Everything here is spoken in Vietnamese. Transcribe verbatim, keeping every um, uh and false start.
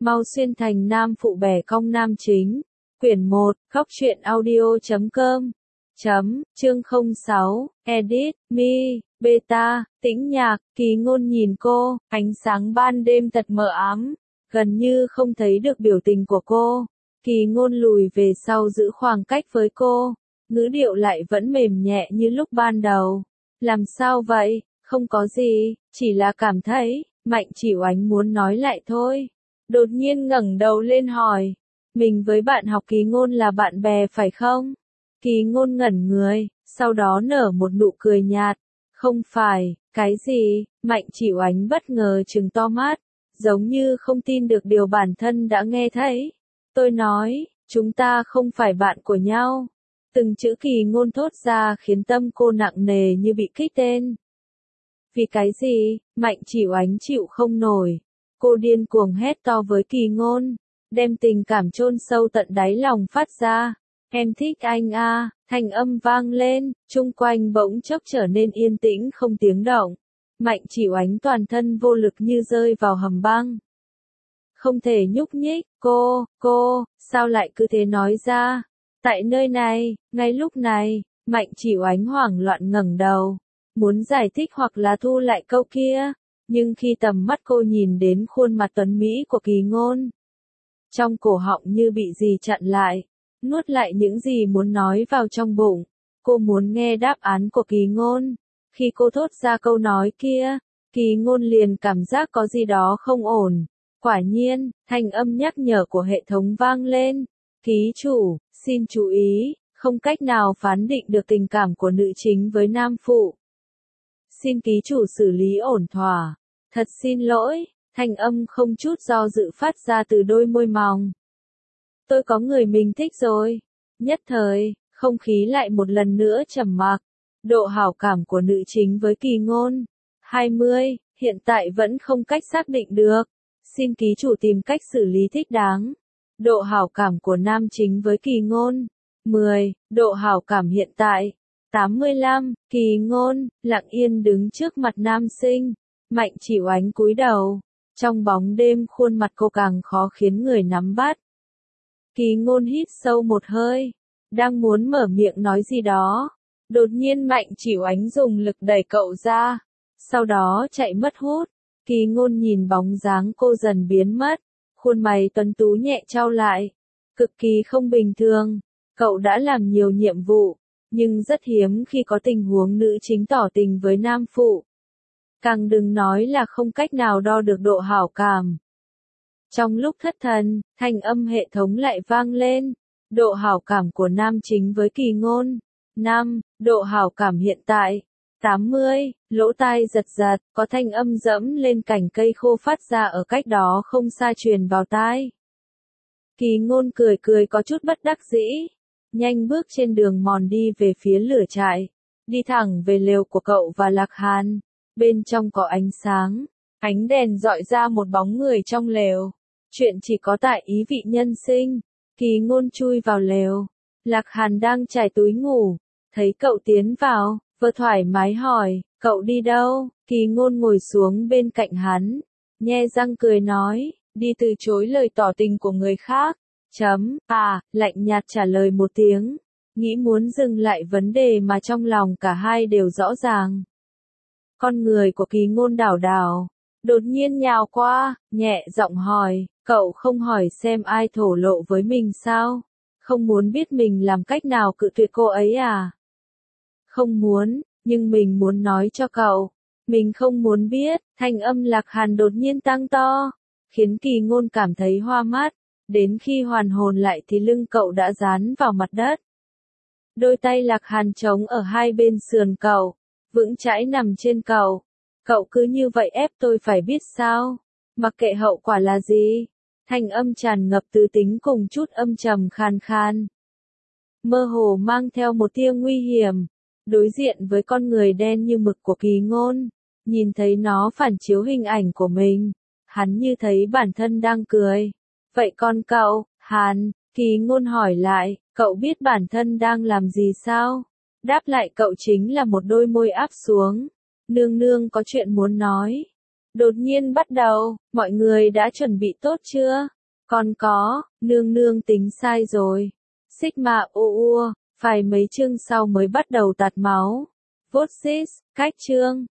Mau xuyên thành nam phụ bẻ cong nam chính. Quyển một, khóc chuyện audio chấm com. Chấm, chương không sáu, edit, me, beta, tĩnh nhạc, Kỳ Ngôn nhìn cô, ánh sáng ban đêm thật mờ ám, gần như không thấy được biểu tình của cô. Kỳ Ngôn lùi về sau giữ khoảng cách với cô, ngữ điệu lại vẫn mềm nhẹ như lúc ban đầu. Làm sao vậy? Không có gì, chỉ là cảm thấy, Mạnh Chỉ Oánh muốn nói lại thôi. Đột nhiên ngẩng đầu lên hỏi, mình với bạn học Kỳ Ngôn là bạn bè phải không? Kỳ Ngôn ngẩn người, sau đó nở một nụ cười nhạt. Không phải, cái gì? Mạnh Chỉ Oánh bất ngờ trừng to mắt, giống như không tin được điều bản thân đã nghe thấy. Tôi nói, chúng ta không phải bạn của nhau. Từng chữ Kỳ Ngôn thốt ra khiến tâm cô nặng nề như bị kích tên. Vì cái gì? Mạnh Chỉ Oánh chịu không nổi. Cô điên cuồng hét to với Kỳ Ngôn, đem tình cảm chôn sâu tận đáy lòng phát ra. Em thích anh à, thanh âm vang lên, chung quanh bỗng chốc trở nên yên tĩnh không tiếng động. Mạnh Chỉ Oánh toàn thân vô lực như rơi vào hầm băng. Không thể nhúc nhích, cô, cô, sao lại cứ thế nói ra? Tại nơi này, ngay lúc này, Mạnh Chỉ Oánh hoảng loạn ngẩng đầu, muốn giải thích hoặc là thu lại câu kia, nhưng khi tầm mắt cô nhìn đến khuôn mặt tuấn mỹ của Kỳ Ngôn, trong cổ họng như bị gì chặn lại, nuốt lại những gì muốn nói vào trong bụng. Cô muốn nghe đáp án của Kỳ Ngôn. Khi cô thốt ra câu nói kia, Kỳ Ngôn liền cảm giác có gì đó không ổn. Quả nhiên, thanh âm nhắc nhở của hệ thống vang lên. Ký chủ, xin chú ý, không cách nào phán định được tình cảm của nữ chính với nam phụ. Xin ký chủ xử lý ổn thỏa. Thật xin lỗi, thanh âm không chút do dự phát ra từ đôi môi mỏng. Tôi có người mình thích rồi. Nhất thời, không khí lại một lần nữa trầm mặc. Độ hảo cảm của nữ chính với Kỳ Ngôn, hai mươi, hiện tại vẫn không cách xác định được. Xin ký chủ tìm cách xử lý thích đáng. Độ hảo cảm của nam chính với Kỳ Ngôn, mười, độ hảo cảm hiện tại, tám mươi lăm, Kỳ Ngôn, lặng yên đứng trước mặt nam sinh. Mạnh Chỉ Oánh cúi đầu. Trong bóng đêm khuôn mặt cô càng khó khiến người nắm bắt. Kỳ Ngôn hít sâu một hơi, đang muốn mở miệng nói gì đó. Đột nhiên Mạnh Chỉ Oánh dùng lực đẩy cậu ra, sau đó chạy mất hút. Kỳ Ngôn nhìn bóng dáng cô dần biến mất, khuôn mày tuấn tú nhẹ chau lại. Cực kỳ không bình thường, cậu đã làm nhiều nhiệm vụ, nhưng rất hiếm khi có tình huống nữ chính tỏ tình với nam phụ. Càng đừng nói là không cách nào đo được độ hảo cảm. Trong lúc thất thần, thanh âm hệ thống lại vang lên. Độ hảo cảm của nam chính với Kỳ Ngôn, năm, độ hảo cảm hiện tại, tám mươi, lỗ tai giật giật, có thanh âm dẫm lên cành cây khô phát ra ở cách đó không xa truyền vào tai. Kỳ Ngôn cười cười có chút bất đắc dĩ, nhanh bước trên đường mòn đi về phía lửa trại, đi thẳng về lều của cậu và Lạc Hàn. Bên trong có ánh sáng, ánh đèn dọi ra một bóng người trong lều. Chuyện chỉ có tại Ý Vị Nhân Sinh. Kỳ Ngôn chui vào lều. Lạc Hàn đang trải túi ngủ, thấy cậu tiến vào, vừa thoải mái hỏi, cậu đi đâu? Kỳ Ngôn ngồi xuống bên cạnh hắn, nhe răng cười nói, đi từ chối lời tỏ tình của người khác. Chấm, à, lạnh nhạt trả lời một tiếng, nghĩ muốn dừng lại vấn đề mà trong lòng cả hai đều rõ ràng. Con người của Kỳ Ngôn đảo đảo, đột nhiên nhào qua, nhẹ giọng hỏi, cậu không hỏi xem ai thổ lộ với mình sao? Không muốn biết mình làm cách nào cự tuyệt cô ấy à? Không muốn, nhưng mình muốn nói cho cậu. Mình không muốn biết. Thanh âm Lạc Hàn đột nhiên tăng to, khiến Kỳ Ngôn cảm thấy hoa mắt. Đến khi hoàn hồn lại thì lưng cậu đã dán vào mặt đất. Đôi tay Lạc Hàn trống ở hai bên sườn cậu, vững chãi nằm trên cậu. Cậu cứ như vậy ép tôi phải biết sao? Mặc kệ hậu quả là gì? Thanh âm tràn ngập từ tính cùng chút âm trầm khan khan. Mơ hồ mang theo một tia nguy hiểm. Đối diện với con người đen như mực của Kỳ Ngôn, nhìn thấy nó phản chiếu hình ảnh của mình, hắn như thấy bản thân đang cười. Vậy con cậu, Hàn, Kỳ Ngôn hỏi lại, cậu biết bản thân đang làm gì sao? Đáp lại cậu chính là một đôi môi áp xuống. Nương nương có chuyện muốn nói. Đột nhiên bắt đầu, mọi người đã chuẩn bị tốt chưa? Còn có, nương nương tính sai rồi. Sigma ô ua, phải mấy chương sau mới bắt đầu tạt máu. Vote six, cách chương.